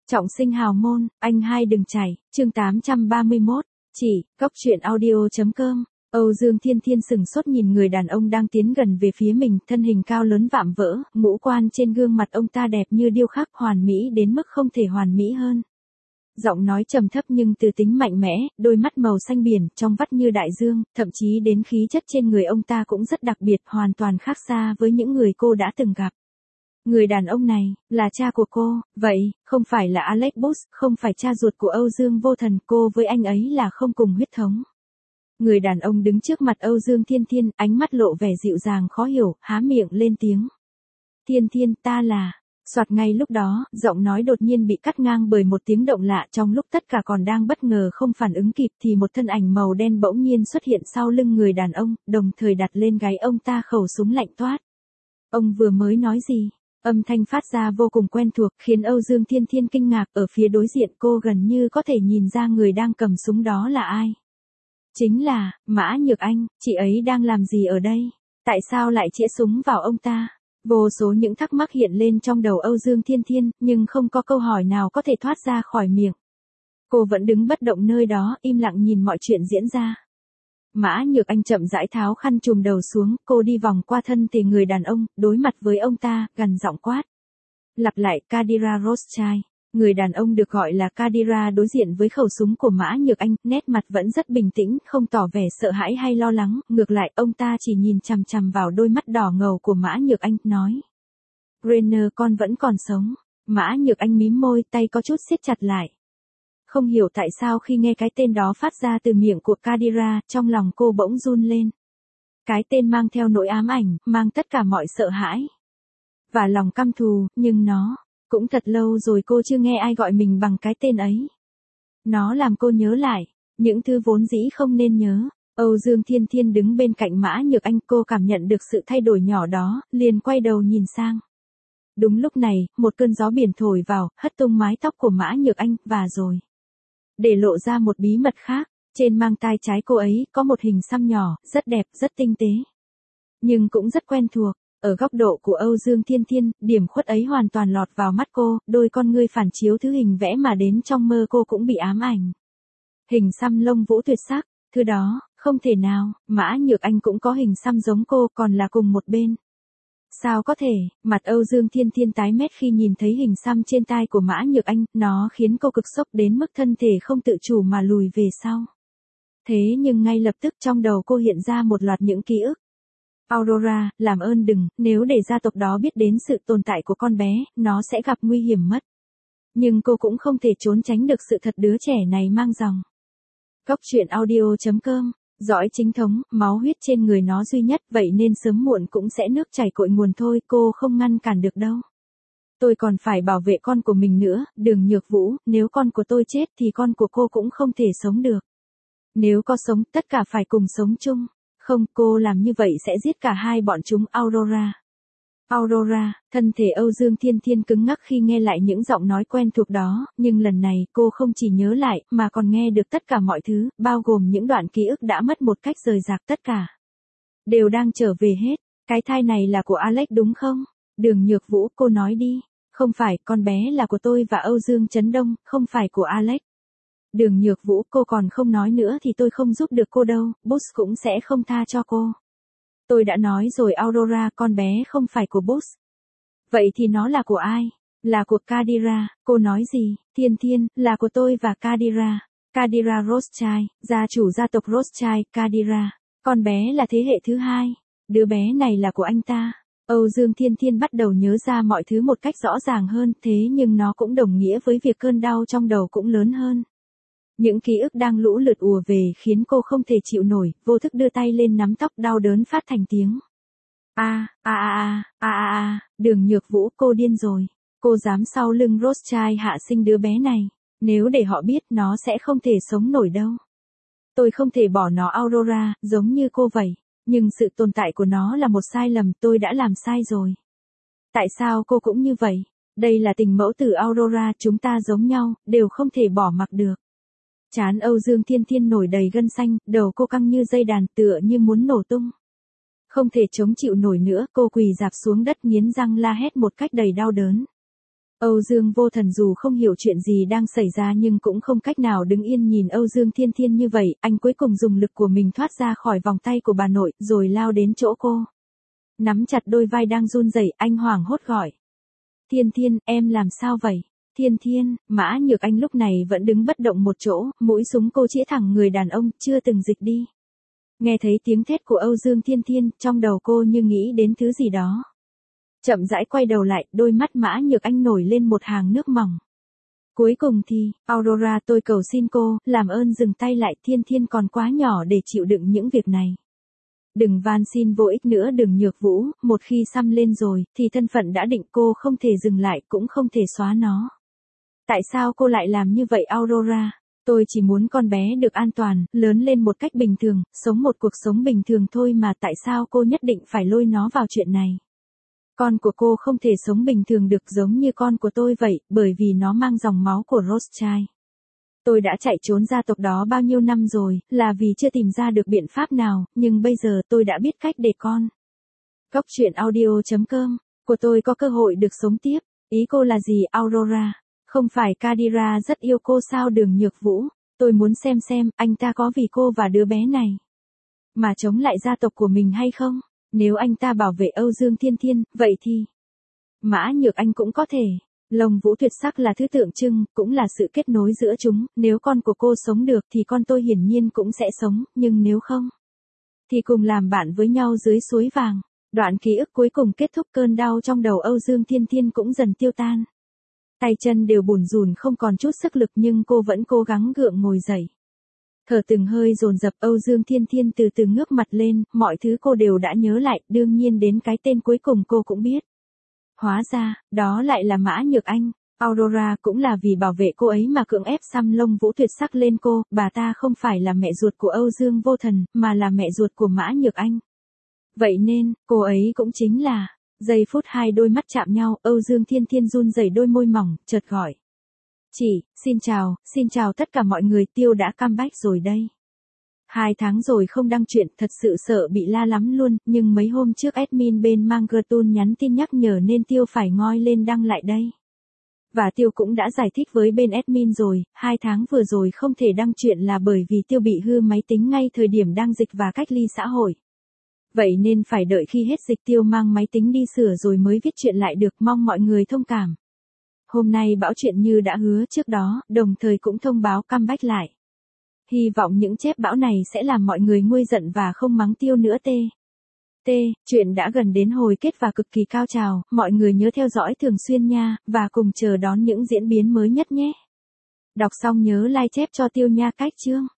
Trọng sinh hào môn, anh hai đừng chảy, chương 831, chỉ, góc truyện audio.com. Âu Dương Thiên Thiên sừng sốt nhìn người đàn ông đang tiến gần về phía mình, thân hình cao lớn vạm vỡ, ngũ quan trên gương mặt ông ta đẹp như điêu khắc, hoàn mỹ đến mức không thể hoàn mỹ hơn. Giọng nói trầm thấp nhưng từ tính mạnh mẽ, đôi mắt màu xanh biển, trong vắt như đại dương, thậm chí đến khí chất trên người ông ta cũng rất đặc biệt, hoàn toàn khác xa với những người cô đã từng gặp. Người đàn ông này, là cha của cô, vậy, không phải là Alex Bush, không phải cha ruột của Âu Dương Vô Thần, cô với anh ấy là không cùng huyết thống. Người đàn ông đứng trước mặt Âu Dương Thiên Thiên, ánh mắt lộ vẻ dịu dàng khó hiểu, há miệng lên tiếng. Thiên Thiên, ta là... Soạt ngay lúc đó, giọng nói đột nhiên bị cắt ngang bởi một tiếng động lạ, trong lúc tất cả còn đang bất ngờ không phản ứng kịp thì một thân ảnh màu đen bỗng nhiên xuất hiện sau lưng người đàn ông, đồng thời đặt lên gáy ông ta khẩu súng lạnh toát. Ông vừa mới nói gì? Âm thanh phát ra vô cùng quen thuộc, khiến Âu Dương Thiên Thiên kinh ngạc, ở phía đối diện cô gần như có thể nhìn ra người đang cầm súng đó là ai. Chính là, Mã Nhược Anh, chị ấy đang làm gì ở đây? Tại sao lại chĩa súng vào ông ta? Vô số những thắc mắc hiện lên trong đầu Âu Dương Thiên Thiên, nhưng không có câu hỏi nào có thể thoát ra khỏi miệng. Cô vẫn đứng bất động nơi đó, im lặng nhìn mọi chuyện diễn ra. Mã Nhược Anh chậm rãi tháo khăn trùm đầu xuống, cô đi vòng qua thân thể người đàn ông, đối mặt với ông ta, gằn giọng quát. Lặp lại, Kadira Rothschild. Người đàn ông được gọi là Kadira đối diện với khẩu súng của Mã Nhược Anh, nét mặt vẫn rất bình tĩnh, không tỏ vẻ sợ hãi hay lo lắng, ngược lại, ông ta chỉ nhìn chằm chằm vào đôi mắt đỏ ngầu của Mã Nhược Anh, nói. Rainer, con vẫn còn sống. Mã Nhược Anh mím môi, tay có chút siết chặt lại. Không hiểu tại sao khi nghe cái tên đó phát ra từ miệng của Kadira, trong lòng cô bỗng run lên. Cái tên mang theo nỗi ám ảnh, mang tất cả mọi sợ hãi. Và lòng căm thù, nhưng nó, cũng thật lâu rồi cô chưa nghe ai gọi mình bằng cái tên ấy. Nó làm cô nhớ lại, những thứ vốn dĩ không nên nhớ. Âu Dương Thiên Thiên đứng bên cạnh Mã Nhược Anh, cô cảm nhận được sự thay đổi nhỏ đó, liền quay đầu nhìn sang. Đúng lúc này, một cơn gió biển thổi vào, hất tung mái tóc của Mã Nhược Anh, và rồi. Để lộ ra một bí mật khác, trên mang tai trái cô ấy, có một hình xăm nhỏ, rất đẹp, rất tinh tế. Nhưng cũng rất quen thuộc. Ở góc độ của Âu Dương Thiên Thiên, điểm khuất ấy hoàn toàn lọt vào mắt cô, đôi con ngươi phản chiếu thứ hình vẽ mà đến trong mơ cô cũng bị ám ảnh. Hình xăm lông vũ tuyệt sắc, thứ đó, không thể nào, Mã Nhược Anh cũng có hình xăm giống cô, còn là cùng một bên. Sao có thể? Mặt Âu Dương Thiên Thiên tái mét khi nhìn thấy hình xăm trên tai của Mã Nhược Anh, nó khiến cô cực sốc đến mức thân thể không tự chủ mà lùi về sau. Thế nhưng ngay lập tức trong đầu cô hiện ra một loạt những ký ức. Aurora, làm ơn đừng, nếu để gia tộc đó biết đến sự tồn tại của con bé, nó sẽ gặp nguy hiểm mất. Nhưng cô cũng không thể trốn tránh được sự thật đứa trẻ này mang dòng. Góc truyện audio.com, dõi chính thống, máu huyết trên người nó duy nhất, vậy nên sớm muộn cũng sẽ nước chảy cội nguồn thôi, cô không ngăn cản được đâu. Tôi còn phải bảo vệ con của mình nữa, Đường Nhược Vũ, nếu con của tôi chết thì con của cô cũng không thể sống được. Nếu có sống, tất cả phải cùng sống chung. Không, cô làm như vậy sẽ giết cả hai bọn chúng. Aurora. Aurora, thân thể Âu Dương Thiên Thiên cứng ngắc khi nghe lại những giọng nói quen thuộc đó, nhưng lần này cô không chỉ nhớ lại, mà còn nghe được tất cả mọi thứ, bao gồm những đoạn ký ức đã mất một cách rời rạc, tất cả. Đều đang trở về hết. Cái thai này là của Alex đúng không? Đường Nhược Vũ, cô nói đi. Không phải, con bé là của tôi và Âu Dương Trấn Đông, không phải của Alex. Đường Nhược Vũ, cô còn không nói nữa thì tôi không giúp được cô đâu, Bush cũng sẽ không tha cho cô. Tôi đã nói rồi Aurora, con bé không phải của Bush. Vậy thì nó là của ai? Là của Kadira, cô nói gì? Thiên Thiên, là của tôi và Kadira. Kadira Rothschild, gia chủ gia tộc Rothschild, Kadira. Con bé là thế hệ thứ hai. Đứa bé này là của anh ta. Âu Dương Thiên Thiên bắt đầu nhớ ra mọi thứ một cách rõ ràng hơn, thế nhưng nó cũng đồng nghĩa với việc cơn đau trong đầu cũng lớn hơn. Những ký ức đang lũ lượt ùa về khiến cô không thể chịu nổi, vô thức đưa tay lên nắm tóc, đau đớn phát thành tiếng. Đường Nhược Vũ, cô điên rồi. Cô dám sau lưng Rothschild hạ sinh đứa bé này. Nếu để họ biết, nó sẽ không thể sống nổi đâu. Tôi không thể bỏ nó Aurora, giống như cô vậy. Nhưng sự tồn tại của nó là một sai lầm, tôi đã làm sai rồi. Tại sao cô cũng như vậy? Đây là tình mẫu tử Aurora, chúng ta giống nhau, đều không thể bỏ mặc được. Trán Âu Dương Thiên Thiên nổi đầy gân xanh, đầu cô căng như dây đàn, tựa như muốn nổ tung. Không thể chống chịu nổi nữa, cô quỳ rạp xuống đất nghiến răng la hét một cách đầy đau đớn. Âu Dương Vô Thần dù không hiểu chuyện gì đang xảy ra nhưng cũng không cách nào đứng yên nhìn Âu Dương Thiên Thiên như vậy, anh cuối cùng dùng lực của mình thoát ra khỏi vòng tay của bà nội, rồi lao đến chỗ cô. Nắm chặt đôi vai đang run rẩy, anh hoảng hốt gọi. Thiên Thiên, em làm sao vậy? Thiên Thiên, Mã Nhược Anh lúc này vẫn đứng bất động một chỗ, mũi súng cô chĩa thẳng người đàn ông, chưa từng dịch đi. Nghe thấy tiếng thét của Âu Dương Thiên Thiên, trong đầu cô như nghĩ đến thứ gì đó. Chậm rãi quay đầu lại, đôi mắt Mã Nhược Anh nổi lên một hàng nước mỏng. Cuối cùng thì, Aurora, tôi cầu xin cô, làm ơn dừng tay lại, Thiên Thiên còn quá nhỏ để chịu đựng những việc này. Đừng van xin vô ích nữa, đừng nhược vũ, một khi xăm lên rồi, thì thân phận đã định, cô không thể dừng lại, cũng không thể xóa nó. Tại sao cô lại làm như vậy Aurora? Tôi chỉ muốn con bé được an toàn, lớn lên một cách bình thường, sống một cuộc sống bình thường thôi mà, tại sao cô nhất định phải lôi nó vào chuyện này? Con của cô không thể sống bình thường được giống như con của tôi vậy, bởi vì nó mang dòng máu của Rothschild. Tôi đã chạy trốn gia tộc đó bao nhiêu năm rồi, là vì chưa tìm ra được biện pháp nào, nhưng bây giờ tôi đã biết cách để con. Góc truyện audio.com, của tôi có cơ hội được sống tiếp. Ý cô là gì Aurora? Không phải Kadira rất yêu cô sao Đường Nhược Vũ? Tôi muốn xem anh ta có vì cô và đứa bé này mà chống lại gia tộc của mình hay không? Nếu anh ta bảo vệ Âu Dương Thiên Thiên, vậy thì Mã Nhược Anh cũng có thể. Lông vũ tuyệt sắc là thứ tượng trưng, cũng là sự kết nối giữa chúng, nếu con của cô sống được thì con tôi hiển nhiên cũng sẽ sống, nhưng nếu không, thì cùng làm bạn với nhau dưới suối vàng. Đoạn ký ức cuối cùng kết thúc, cơn đau trong đầu Âu Dương Thiên Thiên cũng dần tiêu tan. Tay chân đều bủn rủn không còn chút sức lực nhưng cô vẫn cố gắng gượng ngồi dậy. Thở từng hơi dồn dập, Âu Dương Thiên Thiên từ từ ngước mặt lên, mọi thứ cô đều đã nhớ lại, đương nhiên đến cái tên cuối cùng cô cũng biết. Hóa ra, đó lại là Mã Nhược Anh. Aurora cũng là vì bảo vệ cô ấy mà cưỡng ép xăm lông vũ tuyệt sắc lên cô, bà ta không phải là mẹ ruột của Âu Dương Vô Thần, mà là mẹ ruột của Mã Nhược Anh. Vậy nên, cô ấy cũng chính là... Giây phút hai đôi mắt chạm nhau, Âu Dương Thiên Thiên run rẩy đôi môi mỏng, chợt gọi. Chị, xin chào tất cả mọi người, Tiêu đã comeback rồi đây. 2 tháng rồi không đăng chuyện, thật sự sợ bị la lắm luôn, nhưng mấy hôm trước admin bên Mangertun nhắn tin nhắc nhở nên Tiêu phải ngoi lên đăng lại đây. Và Tiêu cũng đã giải thích với bên admin rồi, 2 tháng vừa rồi không thể đăng chuyện là bởi vì Tiêu bị hư máy tính ngay thời điểm đang dịch và cách ly xã hội. Vậy nên phải đợi khi hết dịch Tiêu mang máy tính đi sửa rồi mới viết chuyện lại được, mong mọi người thông cảm. Hôm nay bão chuyện như đã hứa trước đó, đồng thời cũng thông báo comeback lại. Hy vọng những chép bão này sẽ làm mọi người nguôi giận và không mắng Tiêu nữa chuyện đã gần đến hồi kết và cực kỳ cao trào, mọi người nhớ theo dõi thường xuyên nha, và cùng chờ đón những diễn biến mới nhất nhé. Đọc xong nhớ like chép cho Tiêu nha, cách chương.